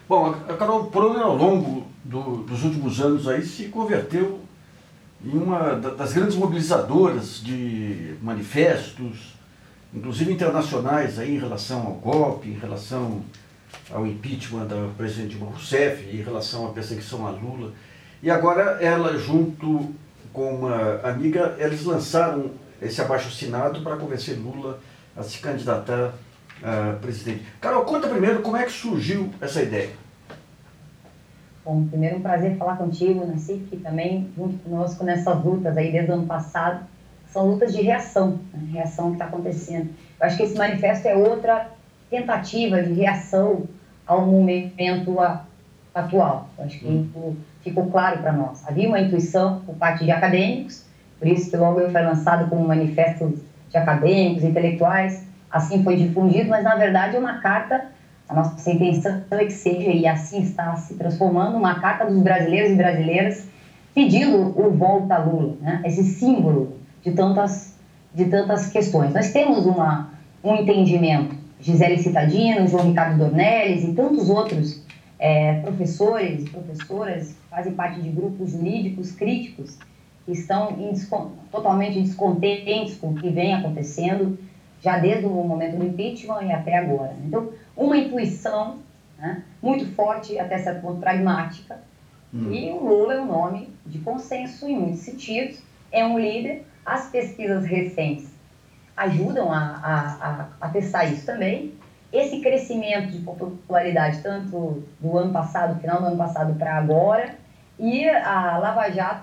Bom, a Carol Prona, ao longo dos últimos anos aí, se converteu em uma das grandes mobilizadoras de manifestos, inclusive internacionais, aí, em relação ao golpe, em relação ao impeachment da presidente Dilma Rousseff, em relação à perseguição a Lula. E agora ela, junto com uma amiga, eles lançaram esse abaixo-assinado para convencer Lula a se candidatar a presidente. Carol, conta primeiro como é que surgiu essa ideia. Bom, primeiro um prazer falar contigo, Nassif, que também junto conosco nessas lutas aí desde o ano passado. São lutas de reação, né? Reação que está acontecendo. Eu acho que esse manifesto é outra tentativa de reação ao momento atual. Eu acho que ficou claro para nós. Havia uma intuição por parte de acadêmicos, por isso que logo foi lançado como um manifesto de acadêmicos, intelectuais, assim foi difundido, mas na verdade é uma carta, a nossa intenção é que seja, e assim está se transformando, uma carta dos brasileiros e brasileiras pedindo o volta a Lula, né? Esse símbolo de tantas questões. Nós temos um entendimento, Gisele Cittadino, João Ricardo Dornelles e tantos outros professores e professoras que fazem parte de grupos jurídicos críticos que estão totalmente descontentes com o que vem acontecendo já desde o momento do impeachment e até agora. Então, uma intuição, né, muito forte, até certo ponto pragmática, e o Lula é um nome de consenso em muitos sentidos, é um líder. As pesquisas recentes ajudam a testar isso também. Esse crescimento de popularidade, tanto do ano passado, final do ano passado para agora, e a Lava Jato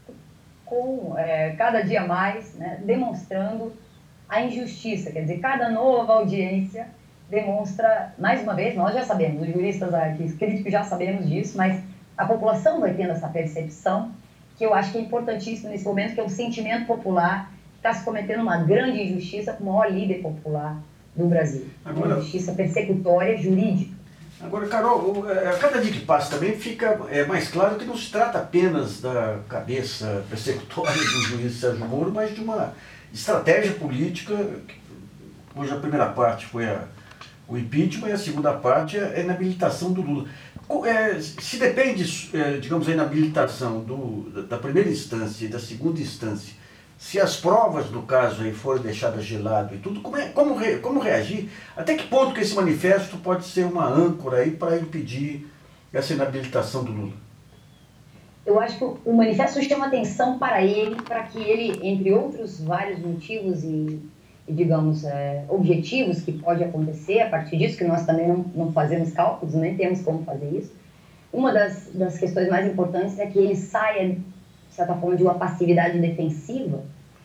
com cada dia mais, né, demonstrando a injustiça. Quer dizer, cada nova audiência demonstra, mais uma vez, nós já sabemos, os juristas aqui, os críticos já sabemos disso, mas a população vai tendo essa percepção, que eu acho que é importantíssimo nesse momento, que é o sentimento popular, que está se cometendo uma grande injustiça com o maior líder popular do Brasil. Agora, uma injustiça persecutória jurídica. Agora, Carol, a cada dia que passa também fica mais claro que não se trata apenas da cabeça persecutória do juiz Sérgio Moro, mas de uma estratégia política, cuja primeira parte foi o impeachment e a segunda parte é a inabilitação do Lula. Se depende, digamos, a inabilitação da primeira instância e da segunda instância, se as provas do caso aí forem deixadas de lado e tudo, como reagir? Até que ponto que esse manifesto pode ser uma âncora aí para impedir essa inabilitação do Lula? Eu acho que o manifesto chama atenção para ele, para que ele, entre outros vários motivos e digamos, objetivos que pode acontecer a partir disso, que nós também não fazemos cálculos, nem temos como fazer isso. Uma das questões mais importantes é que ele saia, de certa forma, de uma passividade defensiva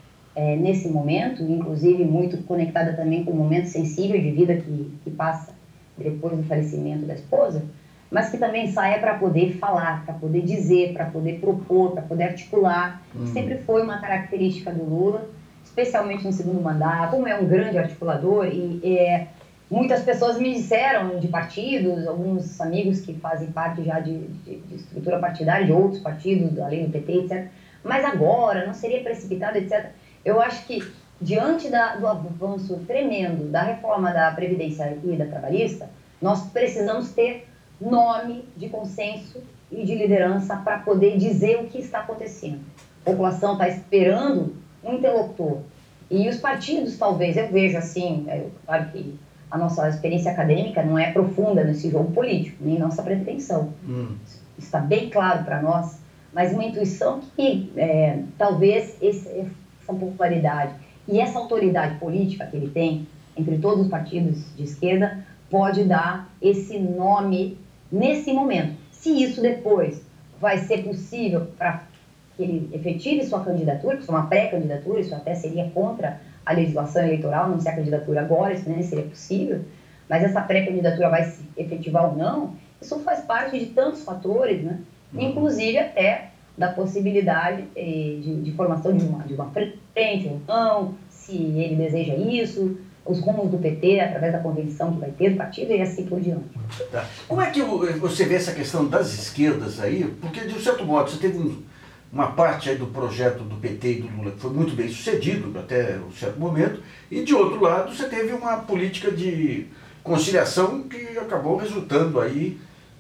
nesse momento, inclusive muito conectada também com o momento sensível de vida que passa depois do falecimento da esposa, mas que também saia para poder falar, para poder dizer, para poder propor, para poder articular, que sempre foi uma característica do Lula, especialmente no segundo mandato, como é um grande articulador, e muitas pessoas me disseram de partidos, alguns amigos que fazem parte já de estrutura partidária, de outros partidos, além do PT, etc. Mas agora, não seria precipitado, etc. Eu acho que, diante do avanço tremendo da reforma da Previdência e da Trabalhista, nós precisamos ter nome de consenso e de liderança para poder dizer o que está acontecendo. A população está esperando um interlocutor. E os partidos, talvez, eu vejo assim, claro que a nossa experiência acadêmica não é profunda nesse jogo político, nem nossa pretensão. Está bem claro para nós, mas uma intuição que talvez essa popularidade e essa autoridade política que ele tem entre todos os partidos de esquerda pode dar esse nome nesse momento. Se isso depois vai ser possível para que ele efetive sua candidatura, que isso é uma pré-candidatura, isso até seria contra a legislação eleitoral, não ser a candidatura agora, isso nem seria possível, mas essa pré-candidatura vai se efetivar ou não, isso faz parte de tantos fatores, né? Inclusive até da possibilidade de formação de uma frente ou não, se ele deseja isso, os rumos do PT através da convenção que vai ter do partido e assim por diante. Tá. Como é que você vê essa questão das esquerdas aí? Porque, de um certo modo, você teve uma parte aí do projeto do PT e do Lula que foi muito bem sucedido até um certo momento, e de outro lado você teve uma política de conciliação que acabou resultando aí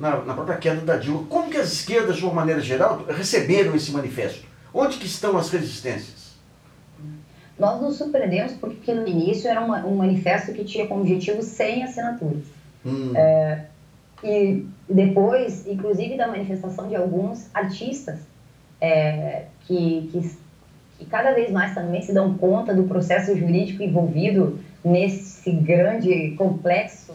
na própria queda da Dilma. Como que as esquerdas, de uma maneira geral, receberam esse manifesto? Onde que estão as resistências? Nós nos surpreendemos porque no início era um manifesto que tinha como objetivo 100 assinaturas. E depois, inclusive, da manifestação de alguns artistas que cada vez mais também se dão conta do processo jurídico envolvido nesse grande complexo,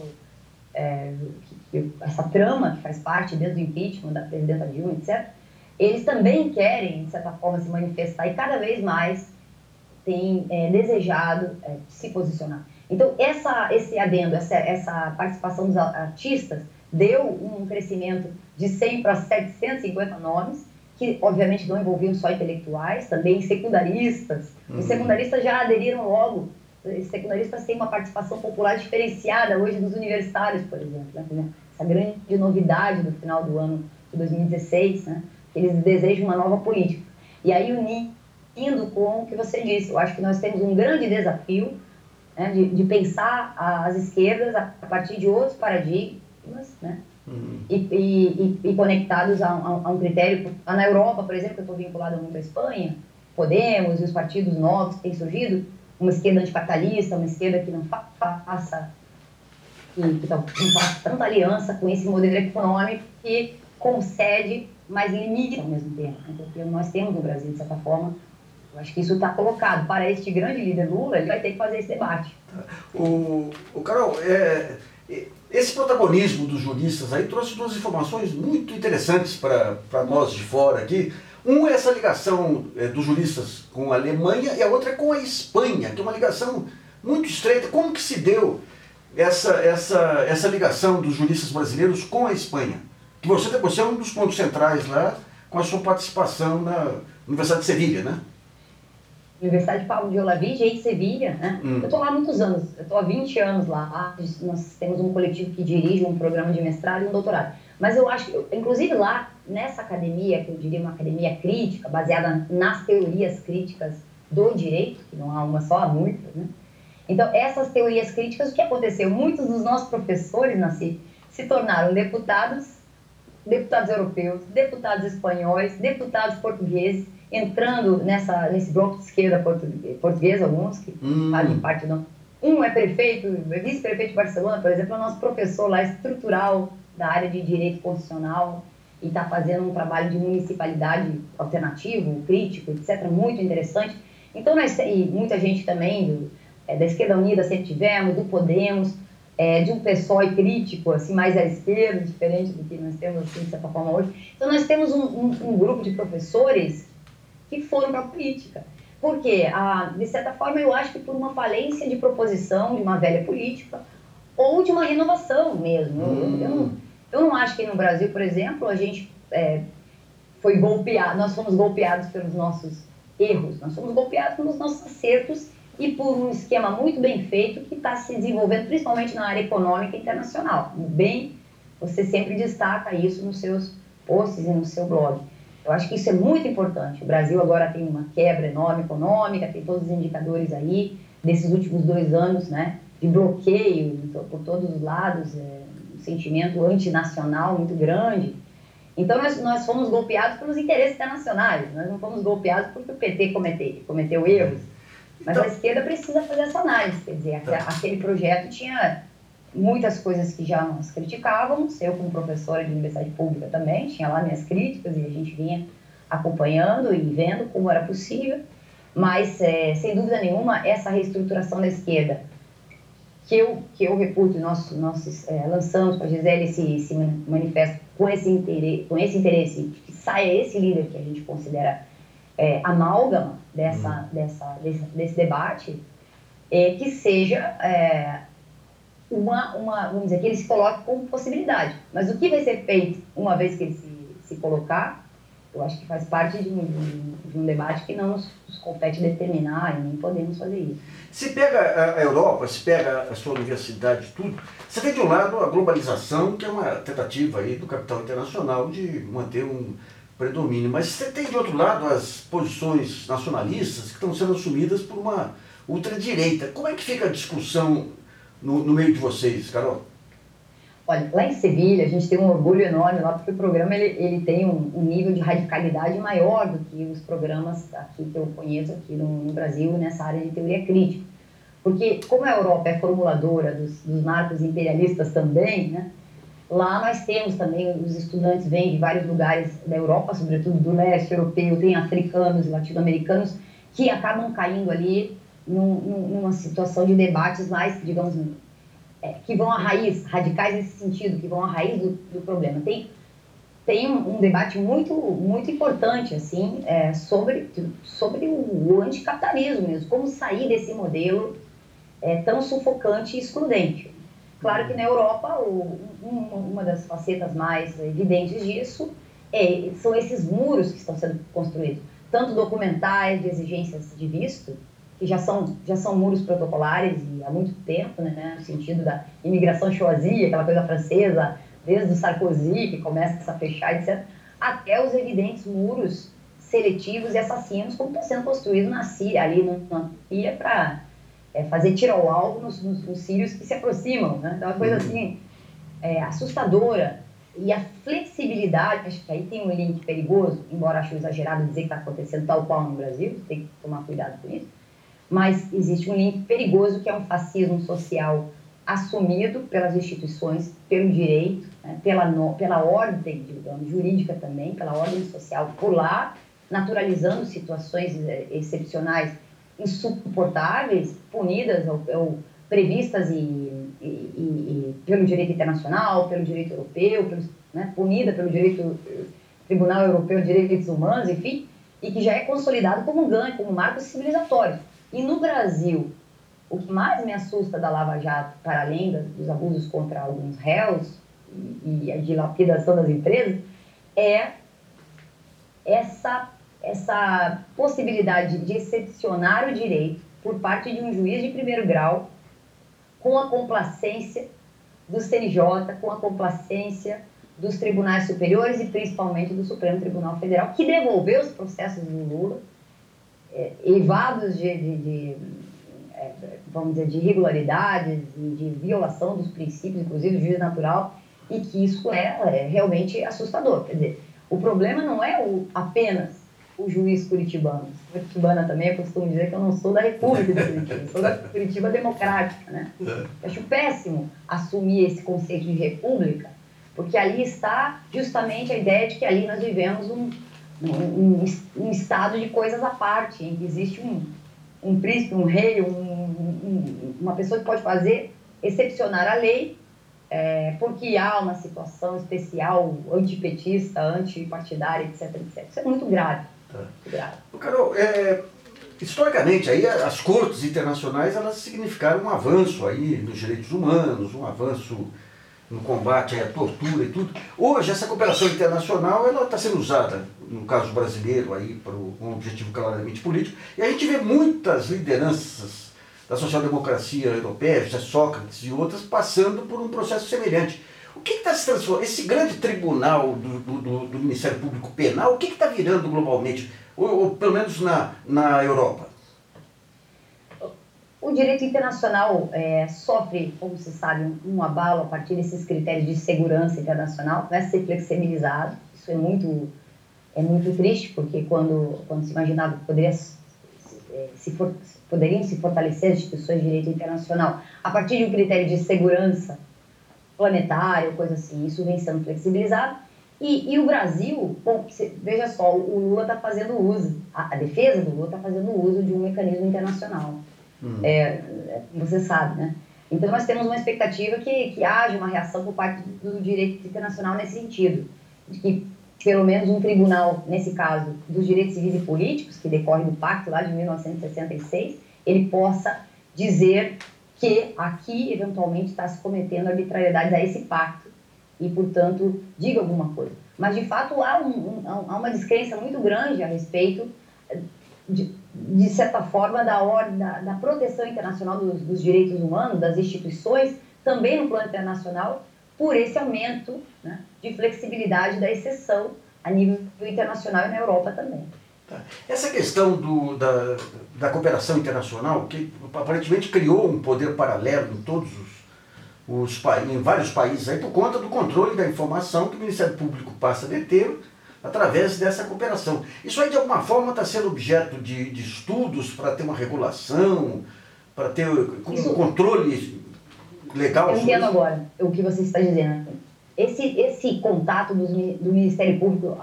essa trama que faz parte desde o impeachment da presidenta Dilma, etc. Eles também querem, de certa forma, se manifestar e cada vez mais têm desejado se posicionar. Então, esse adendo, essa participação dos artistas deu um crescimento de 100 para 750 nomes, que obviamente não envolviam só intelectuais, também secundaristas. Os secundaristas já aderiram logo. Os secundaristas têm uma participação popular diferenciada hoje dos universitários, por exemplo. Né? Essa grande novidade do final do ano de 2016, né? Eles desejam uma nova política. E aí, unindo com o que você disse, eu acho que nós temos um grande desafio, né, de pensar as esquerdas a partir de outros paradigmas, né? E conectados a um critério. Na Europa, por exemplo, eu estou vinculada muito à Espanha, Podemos e os partidos novos que têm surgido, uma esquerda anticapitalista, uma esquerda que não faça tanta aliança com esse modelo econômico que concede, mas limita ao mesmo tempo. Porque nós temos no Brasil, de certa forma, eu acho que isso está colocado. Para este grande líder Lula, ele vai ter que fazer esse debate. Carol, esse protagonismo dos juristas aí trouxe duas informações muito interessantes para nós de fora aqui. Um é essa ligação dos juristas com a Alemanha e a outra é com a Espanha, que é uma ligação muito estreita. Como que se deu essa ligação dos juristas brasileiros com a Espanha? Que você é um dos pontos centrais lá, com a sua participação na Universidade de Sevilha, né? Universidade Pablo de Olavide e Sevilha, né? Eu estou lá há muitos anos, eu estou há 20 anos lá. Nós temos um coletivo que dirige um programa de mestrado e um doutorado. Mas eu acho que, inclusive lá, nessa academia, que eu diria uma academia crítica, baseada nas teorias críticas do direito, que não há uma só, há muitas, né? Então, essas teorias críticas, o que aconteceu? Muitos dos nossos professores se tornaram deputados europeus, deputados espanhóis, deputados portugueses, entrando nesse bloco de esquerda portuguesa, alguns que fazem parte do... Um é prefeito, é vice-prefeito de Barcelona, por exemplo, é o nosso professor lá estrutural da área de direito constitucional e está fazendo um trabalho de municipalidade alternativo, crítico, etc., muito interessante. Então, e muita gente também da Esquerda Unida sempre tivemos, do Podemos, de um PSOE crítico, assim, mais à esquerda, diferente do que nós temos, assim, de certa forma, hoje. Então, nós temos um grupo de professores que foram para a política. Por quê? De certa forma, eu acho que por uma falência de proposição de uma velha política ou de uma renovação mesmo. Eu não acho que no Brasil, por exemplo, a gente foi golpeado, nós fomos golpeados pelos nossos erros, nós fomos golpeados pelos nossos acertos e por um esquema muito bem feito que está se desenvolvendo, principalmente na área econômica internacional. Você sempre destaca isso nos seus posts e no seu blog. Eu acho que isso é muito importante. O Brasil agora tem uma quebra enorme econômica, tem todos os indicadores aí, desses últimos 2 anos, né, de bloqueio por todos os lados, um sentimento antinacional muito grande. Então, nós fomos golpeados pelos interesses internacionais, nós não fomos golpeados porque o PT cometeu erros. Mas então, a esquerda precisa fazer essa análise, quer dizer, aquele projeto tinha muitas coisas que já nós criticávamos, eu como professora de universidade pública também, tinha lá minhas críticas e a gente vinha acompanhando e vendo como era possível, mas, sem dúvida nenhuma, essa reestruturação da esquerda, que eu reputo, nós lançamos com a Gisele esse manifesto com esse interesse, que saia esse líder que a gente considera amálgama desse debate, que seja vamos dizer, que ele se coloque como possibilidade. Mas o que vai ser feito uma vez que ele se colocar, eu acho que faz parte de um debate que não nos compete determinar e nem podemos fazer isso. Se pega a Europa, se pega a sua universidade, tudo, você tem de um lado a globalização, que é uma tentativa aí do capital internacional de manter um predomínio, mas você tem de outro lado as posições nacionalistas que estão sendo assumidas por uma ultradireita. Como é que fica a discussão no meio de vocês, Carol? Olha, lá em Sevilha a gente tem um orgulho enorme lá, porque o programa ele tem um nível de radicalidade maior do que os programas aqui que eu conheço aqui no Brasil nessa área de teoria crítica. Porque como a Europa é formuladora dos marcos imperialistas também, né, lá nós temos também, os estudantes vêm de vários lugares da Europa, sobretudo do leste europeu, tem africanos e latino-americanos que acabam caindo ali numa situação de debates mais, digamos, que vão à raiz, radicais nesse sentido, que vão à raiz do problema. Tem um debate muito importante assim, sobre o anticapitalismo mesmo, como sair desse modelo tão sufocante e excludente. Claro que na Europa, uma das facetas mais evidentes disso são esses muros que estão sendo construídos, tanto documentais de exigências de visto, que já são muros protocolares e há muito tempo, né, no sentido da imigração choisie, aquela coisa francesa, desde o Sarkozy, que começa a fechar, etc., até os evidentes muros seletivos e assassinos, como está sendo construído na Síria, ali na Síria, para fazer tiro ao alvo nos sírios que se aproximam. Né? Então, é uma coisa assim, assustadora. E a flexibilidade, acho que aí tem um link perigoso, embora acho exagerado dizer que está acontecendo tal qual no Brasil, tem que tomar cuidado com isso, mas existe um link perigoso que é um fascismo social assumido pelas instituições, pelo direito, né, pela ordem, digamos, jurídica também, pela ordem social por lá, naturalizando situações excepcionais insuportáveis, punidas ou previstas pelo direito internacional, pelo direito europeu, punida pelo Tribunal Europeu de Direitos Humanos, enfim, e que já é consolidado como um ganho, como marco civilizatório. E no Brasil, o que mais me assusta da Lava Jato, para além dos abusos contra alguns réus e a dilapidação das empresas, é essa possibilidade de excepcionar o direito por parte de um juiz de primeiro grau, com a complacência do CNJ, com a complacência dos tribunais superiores e principalmente do Supremo Tribunal Federal, que devolveu os processos do Lula, eivados vamos dizer, de irregularidades e de violação dos princípios, inclusive do juízo natural, e que isso é realmente assustador. Quer dizer, o problema não é apenas o juiz curitibano. Curitibana também, eu costumo dizer que eu não sou da República de Curitiba, eu sou da Curitiba Democrática, né? Eu acho péssimo assumir esse conceito de república, porque ali está justamente a ideia de que ali nós vivemos um estado de coisas à parte, em que existe um príncipe, um rei, uma pessoa que pode excepcionar a lei, porque há uma situação especial antipetista, antipartidária, etc, etc. Isso é muito grave. Muito grave. Carol, historicamente, aí, as cortes internacionais elas significaram um avanço aí nos direitos humanos, um avanço no combate à tortura e tudo. Hoje, essa cooperação internacional ela está sendo usada, no caso brasileiro, aí, para um objetivo claramente político, e a gente vê muitas lideranças da social-democracia europeia, Sócrates e outras, passando por um processo semelhante. O que está se transformando? Esse grande tribunal do Ministério Público Penal, o que está virando globalmente, ou pelo menos na Europa? O direito internacional sofre, como se sabe, um abalo a partir desses critérios de segurança internacional, vai ser flexibilizado. Isso é muito triste, porque quando se imaginava que poderiam se fortalecer as instituições de direito internacional a partir de um critério de segurança planetária, coisa assim, isso vem sendo flexibilizado. E o Brasil, bom, veja só, o Lula está fazendo uso, a defesa do Lula está fazendo uso de um mecanismo internacional. Você sabe, né? Então nós temos uma expectativa que haja uma reação por parte do direito internacional nesse sentido, de que pelo menos um tribunal, nesse caso, dos direitos civis e políticos, que decorre do pacto lá de 1966, ele possa dizer que aqui, eventualmente, está se cometendo arbitrariedades a esse pacto e, portanto, diga alguma coisa. Mas, de fato, há uma descrença muito grande a respeito, de certa forma, da proteção internacional dos direitos humanos, das instituições, também no plano internacional, por esse aumento, né, de flexibilidade da exceção a nível internacional e na Europa também. Essa questão da cooperação internacional, que aparentemente criou um poder paralelo em todos em vários países aí por conta do controle da informação que o Ministério Público passa a deter através dessa cooperação. Isso aí de alguma forma está sendo objeto de estudos para ter uma regulação, para ter um controle legal? Eu entendo agora o que você está dizendo. Esse contato do Ministério Público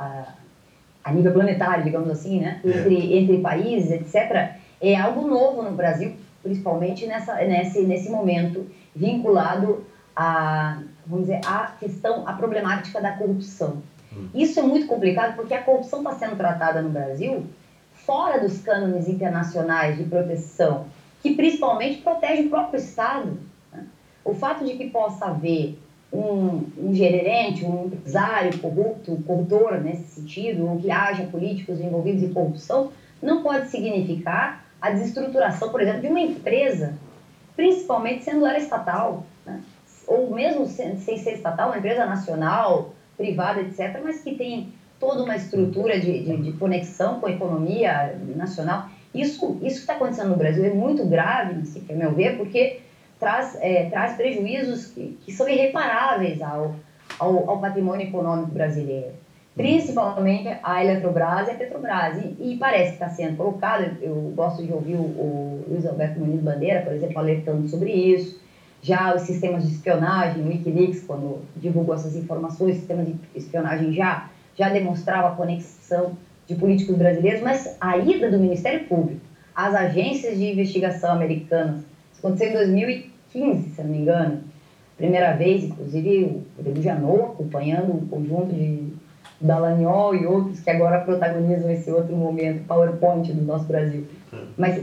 a nível planetário, digamos assim, né? Entre países, etc., é algo novo no Brasil, principalmente nesse momento vinculado vamos dizer, à problemática da corrupção. Isso é muito complicado porque a corrupção está sendo tratada no Brasil fora dos cânones internacionais de proteção, que principalmente protege o próprio Estado. Né? O fato de que possa haver um gerente, um empresário corruptor nesse sentido, ou que haja políticos envolvidos em corrupção, não pode significar a desestruturação, por exemplo, de uma empresa, principalmente sendo ela estatal, né? Ou mesmo sem ser estatal, uma empresa nacional, privada, etc., mas que tem toda uma estrutura de conexão com a economia nacional. Isso que está acontecendo no Brasil é muito grave, assim, a meu ver, porque traz prejuízos que são irreparáveis ao patrimônio econômico brasileiro. Principalmente a Eletrobras e a Petrobras. E parece que está sendo colocado, eu gosto de ouvir o Luiz Alberto Muniz Bandeira, por exemplo, alertando sobre isso. Já os sistemas de espionagem, o Wikileaks, quando divulgou essas informações, o sistema de espionagem já demonstrava a conexão de políticos brasileiros, mas a ida do Ministério Público às agências de investigação americanas, isso aconteceu em 2015, se não me engano, primeira vez, inclusive, o Rodrigo Janot acompanhando o conjunto de Dallagnol e outros que agora protagonizam esse outro momento, PowerPoint do nosso Brasil. Mas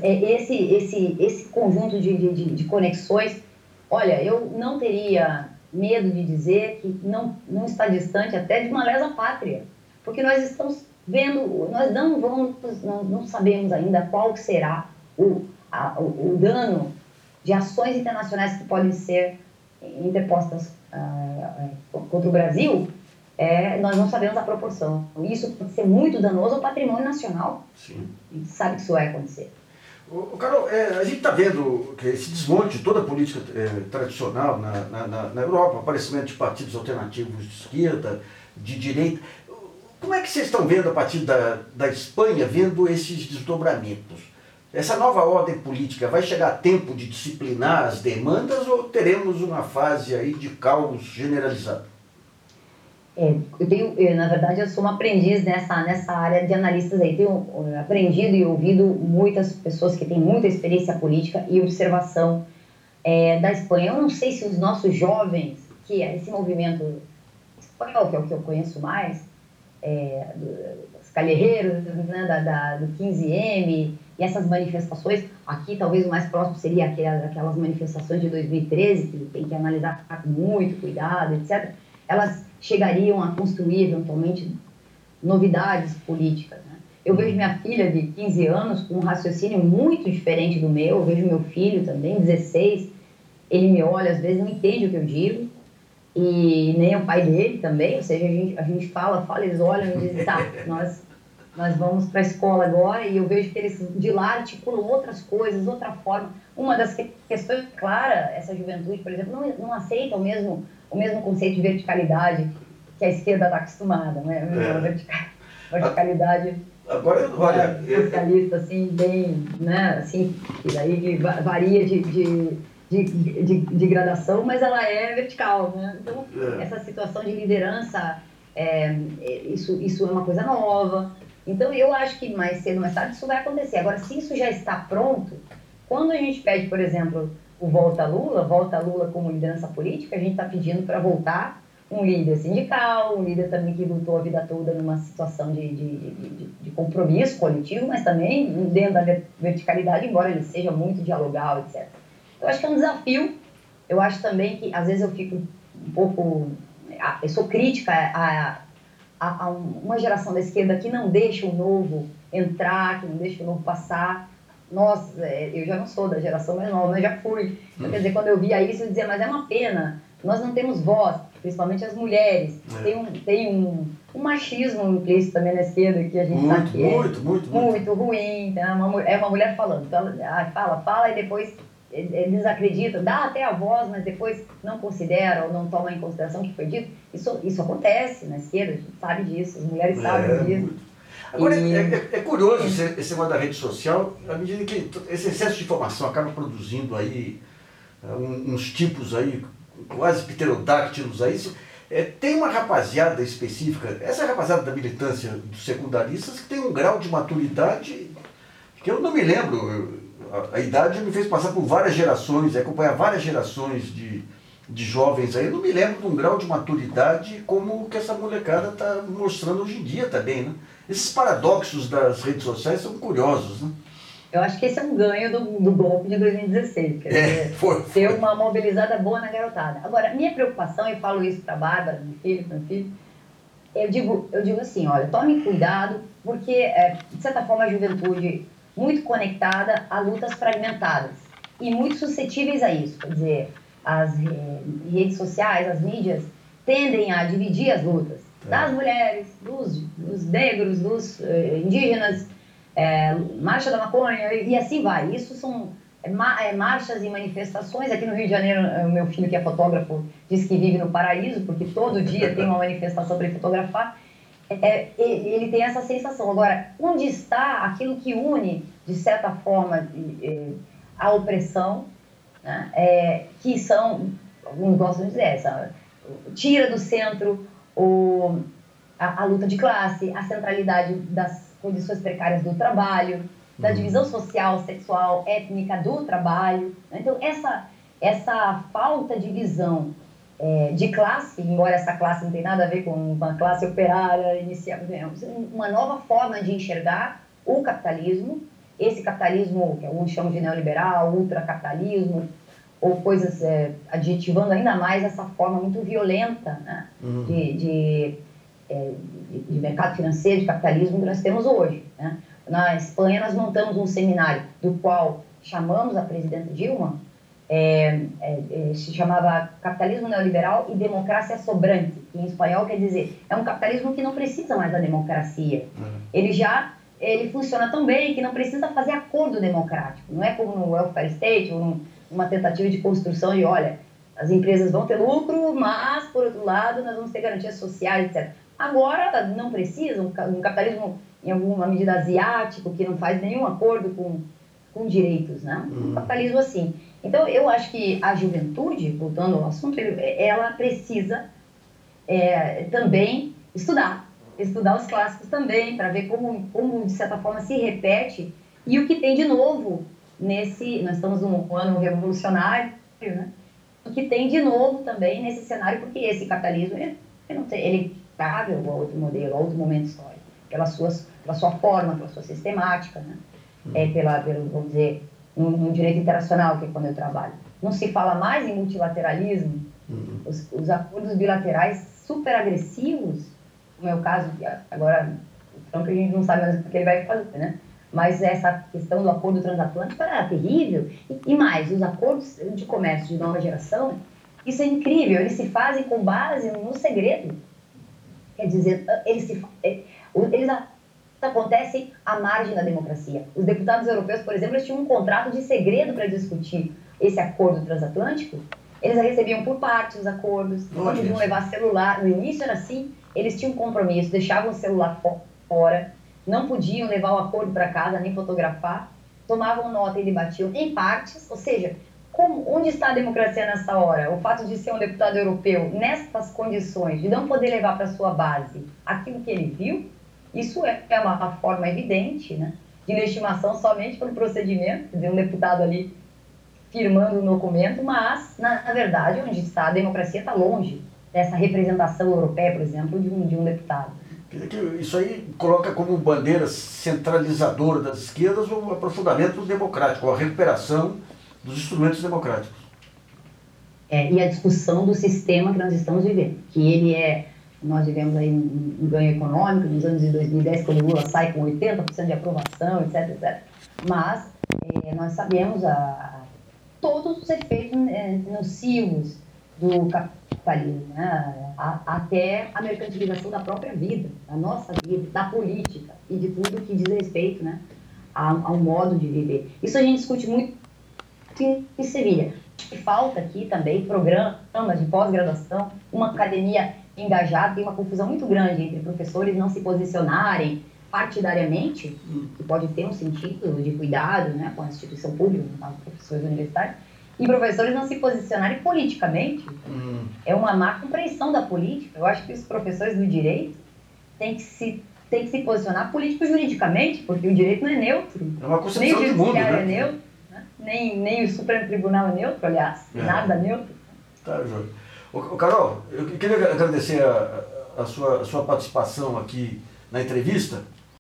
esse conjunto de conexões, olha, eu não teria medo de dizer que não está distante até de uma lesa pátria, porque nós estamos vendo, nós não sabemos ainda qual será o dano de ações internacionais que podem ser interpostas contra o Brasil. Nós não sabemos a proporção. Isso pode ser muito danoso ao patrimônio nacional. Sim. A gente sabe que isso vai acontecer. Carol, a gente está vendo que esse desmonte de toda a política tradicional na Europa, aparecimento de partidos alternativos de esquerda, de direita. Como é que vocês estão vendo a partir da Espanha, vendo esses desdobramentos? Essa nova ordem política vai chegar a tempo de disciplinar as demandas ou teremos uma fase aí de caos generalizado? Na verdade, eu sou uma aprendiz nessa área de analistas aí. Tenho aprendido e ouvido muitas pessoas que têm muita experiência política e observação da Espanha. Eu não sei se os nossos jovens, que é esse movimento espanhol, que é o que eu conheço mais, dos calheiros, né, do 15M e essas manifestações, aqui talvez o mais próximo seria aquelas manifestações de 2013, que tem que analisar com muito cuidado, etc., elas chegariam a construir, eventualmente, novidades políticas. Né? Eu vejo minha filha de 15 anos com um raciocínio muito diferente do meu, eu vejo meu filho também, 16, ele me olha, às vezes não entende o que eu digo, e nem o pai dele também, ou seja, a gente fala, eles olham e dizem, tá, nós vamos para a escola agora, e eu vejo que eles de lá articulam outras coisas, outra forma. Uma das questões, clara, essa juventude, por exemplo, não aceita o mesmo conceito de verticalidade que a esquerda está acostumada, né? Verticalidade agora, olha, socialista, assim, bem, né? Assim, que daí varia de gradação, mas ela é vertical, né? Então, essa situação de liderança, isso é uma coisa nova. Então, eu acho que mais cedo ou mais tarde isso vai acontecer. Agora, se isso já está pronto, quando a gente pede, por exemplo, o Volta Lula como liderança política, a gente está pedindo para voltar um líder sindical, um líder também que lutou a vida toda numa situação de compromisso coletivo, mas também dentro da verticalidade, embora ele seja muito dialogal, etc. Eu acho que é um desafio. Eu acho também que, às vezes, eu fico um pouco... Eu sou crítica a uma geração da esquerda que não deixa o novo entrar, que não deixa o novo passar. Nossa, eu já não sou da geração mais nova, mas já fui. Então, quer dizer, quando eu via isso, eu dizia, mas é uma pena, nós não temos voz, principalmente as mulheres. Tem um machismo implícito também na esquerda, que a gente sabe que muito ruim. Então, é uma mulher falando. Então, ela fala, e depois desacredita, dá até a voz, mas depois não considera ou não toma em consideração o que foi dito. Isso acontece na esquerda, a gente sabe disso, as mulheres sabem disso. Agora, é curioso esse negócio da rede social, à medida que esse excesso de informação acaba produzindo aí uns tipos aí, quase pterodáctilos aí. Tem uma rapaziada específica, essa rapaziada da militância dos secundaristas, que tem um grau de maturidade que eu não me lembro. A idade me fez passar por várias gerações, acompanhar várias gerações de jovens aí. Eu não me lembro de um grau de maturidade como que essa molecada está mostrando hoje em dia também, né? Esses paradoxos das redes sociais são curiosos, né? Eu acho que esse é um ganho do golpe de 2016, quer dizer, ter uma mobilizada boa na garotada. Agora, minha preocupação, e falo isso para a Bárbara, meu filho, eu digo assim, olha, tome cuidado, porque, de certa forma, a juventude muito conectada a lutas fragmentadas e muito suscetíveis a isso. Quer dizer, as redes sociais, as mídias, tendem a dividir as lutas das mulheres, dos negros, dos indígenas, marcha da maconha e assim vai. Isso são marchas e manifestações. Aqui no Rio de Janeiro, o meu filho, que é fotógrafo, diz que vive no paraíso, porque todo dia tem uma manifestação para ele fotografar. Ele tem essa sensação. Agora, onde está aquilo que une, de certa forma, a opressão, né? Que são, alguns gostam de dizer, tira do centro a luta de classe, a centralidade das condições precárias do trabalho, da divisão social, sexual, étnica do trabalho. Então, essa falta de visão de classe, embora essa classe não tenha nada a ver com uma classe operária inicial, uma nova forma de enxergar o capitalismo, esse capitalismo que alguns chamam de neoliberal, ultracapitalismo, ou coisas adjetivando ainda mais essa forma muito violenta, né, de mercado financeiro, de capitalismo que nós temos hoje, né? Na Espanha, nós montamos um seminário do qual chamamos a presidenta Dilma, se chamava Capitalismo Neoliberal e Democracia Sobrante, que em espanhol quer dizer, é um capitalismo que não precisa mais da democracia. Ele funciona tão bem que não precisa fazer acordo democrático. Não é como no welfare state, ou uma tentativa de construção de, olha, as empresas vão ter lucro, mas, por outro lado, nós vamos ter garantias sociais, etc. Agora, não precisa, um capitalismo, em alguma medida, asiático, que não faz nenhum acordo com direitos, né? Um capitalismo assim. Então, eu acho que a juventude, voltando ao assunto, ela precisa também estudar os clássicos também, para ver como, de certa forma, se repete e o que tem de novo nós estamos num ano revolucionário, né? O que tem de novo também nesse cenário, porque esse capitalismo, ele cabe a outro modelo, a outro momento histórico, pela sua forma, pela sua sistemática, né? Pelo, vamos dizer, no direito internacional, que é quando eu trabalho. Não se fala mais em multilateralismo, os acordos bilaterais super agressivos, como é o caso, agora, o Trump a gente não sabe mais o que ele vai fazer, né? Mas essa questão do acordo transatlântico era terrível. E mais, os acordos de comércio de nova geração, isso é incrível, eles se fazem com base no segredo. Quer dizer, eles acontecem à margem da democracia. Os deputados europeus, por exemplo, eles tinham um contrato de segredo para discutir esse acordo transatlântico. Eles recebiam por parte os acordos, não podiam levar celular. No início era assim, eles tinham um compromisso, deixavam o celular fora, não podiam levar o acordo para casa, nem fotografar, tomavam nota e debatiam em partes, ou seja, onde está a democracia nessa hora? O fato de ser um deputado europeu, nessas condições, de não poder levar para sua base aquilo que ele viu, isso é uma forma evidente, né, de legitimação somente pelo procedimento, quer dizer, um deputado ali firmando um documento, mas, na verdade, onde está a democracia está longe dessa representação europeia, por exemplo, de um deputado. Isso aí coloca como bandeira centralizadora das esquerdas o aprofundamento democrático, a recuperação dos instrumentos democráticos. E a discussão do sistema que nós estamos vivendo, que nós vivemos aí um ganho econômico nos anos de 2010, quando o Lula sai com 80% de aprovação, etc, etc. Mas nós sabemos todos os efeitos nocivos do capitalismo, né? Até a mercantilização da própria vida, da nossa vida, da política e de tudo que diz respeito, né, ao modo de viver. Isso a gente discute muito em Sevilha. Que falta aqui também programas de pós-graduação, uma academia engajada, tem uma confusão muito grande entre professores não se posicionarem partidariamente, que pode ter um sentido de cuidado, né, com a instituição pública, no caso, professores universitários, e professores não se posicionarem politicamente. É uma má compreensão da política. Eu acho que os professores do direito têm que se posicionar político-juridicamente, porque o direito não é neutro. É uma concepção nem o de mundo, judiciário né? é neutro, né? nem o Supremo Tribunal é neutro, aliás, nada neutro. Tá, João. Carol, eu queria agradecer a sua participação aqui na entrevista.